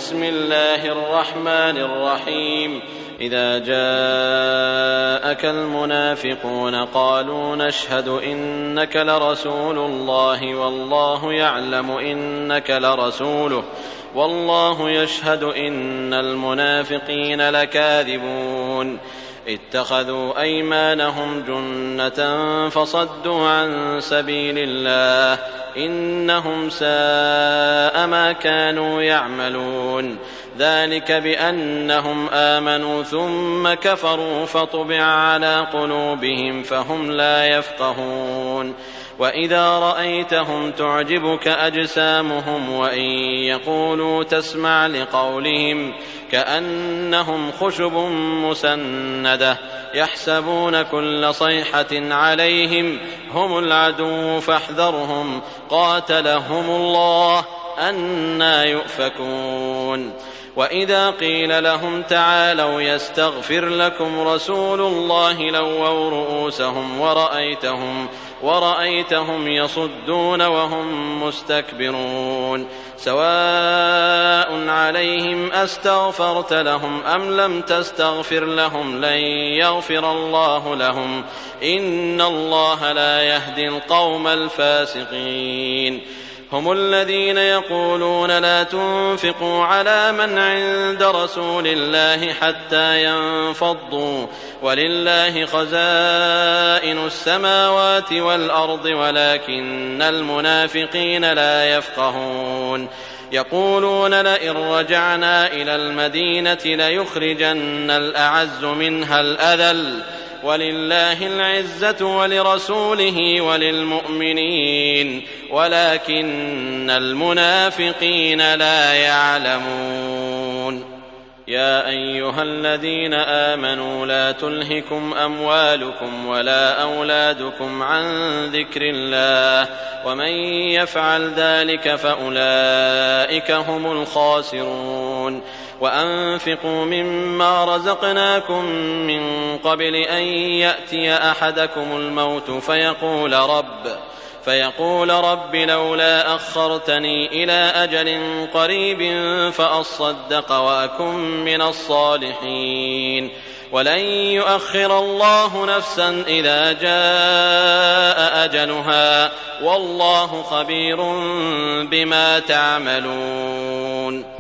بسم الله الرحمن الرحيم إذا جاءك المنافقون قالوا نشهد إنك لرسول الله والله يعلم إنك لرسوله والله يشهد إن المنافقين لكاذبون اتخذوا أيمانهم جنة فصدوا عن سبيل الله إنهم ساء ما كانوا يعملون ذلك بأنهم آمنوا ثم كفروا فطبع على قلوبهم فهم لا يفقهون وإذا رأيتهم تعجبك أجسامهم وإن يقولوا تسمع لقولهم كأنهم خشب مسندة يحسبون كل صيحة عليهم هم العدو فاحذرهم قاتلهم الله أنى يؤفكون وإذا قيل لهم تعالوا يستغفر لكم رسول الله لووا رؤوسهم ورأيتهم يصدون وهم مستكبرون سواء عليهم أستغفرت لهم أم لم تستغفر لهم لن يغفر الله لهم إن الله لا يهدي القوم الفاسقين هم الذين يقولون لا تنفقوا على من عند رسول الله حتى ينفضوا ولله خزائن السماوات والأرض ولكن المنافقين لا يفقهون يقولون لئن رجعنا إلى المدينة ليخرجن الأعز منها الأذل ولله العزة ولرسوله وللمؤمنين ولكن المنافقين لا يعلمون يا أيها الذين آمنوا لا تلهكم أموالكم ولا أولادكم عن ذكر الله ومن يفعل ذلك فأولئك هم الخاسرون وأنفقوا مما رزقناكم من قبل أن يأتي أحدكم الموت فيقول رب لولا أخرتني إلى أجل قريب فأصدق وأكن من الصالحين ولن يؤخر الله نفسا إذا جاء أجلها والله خبير بما تعملون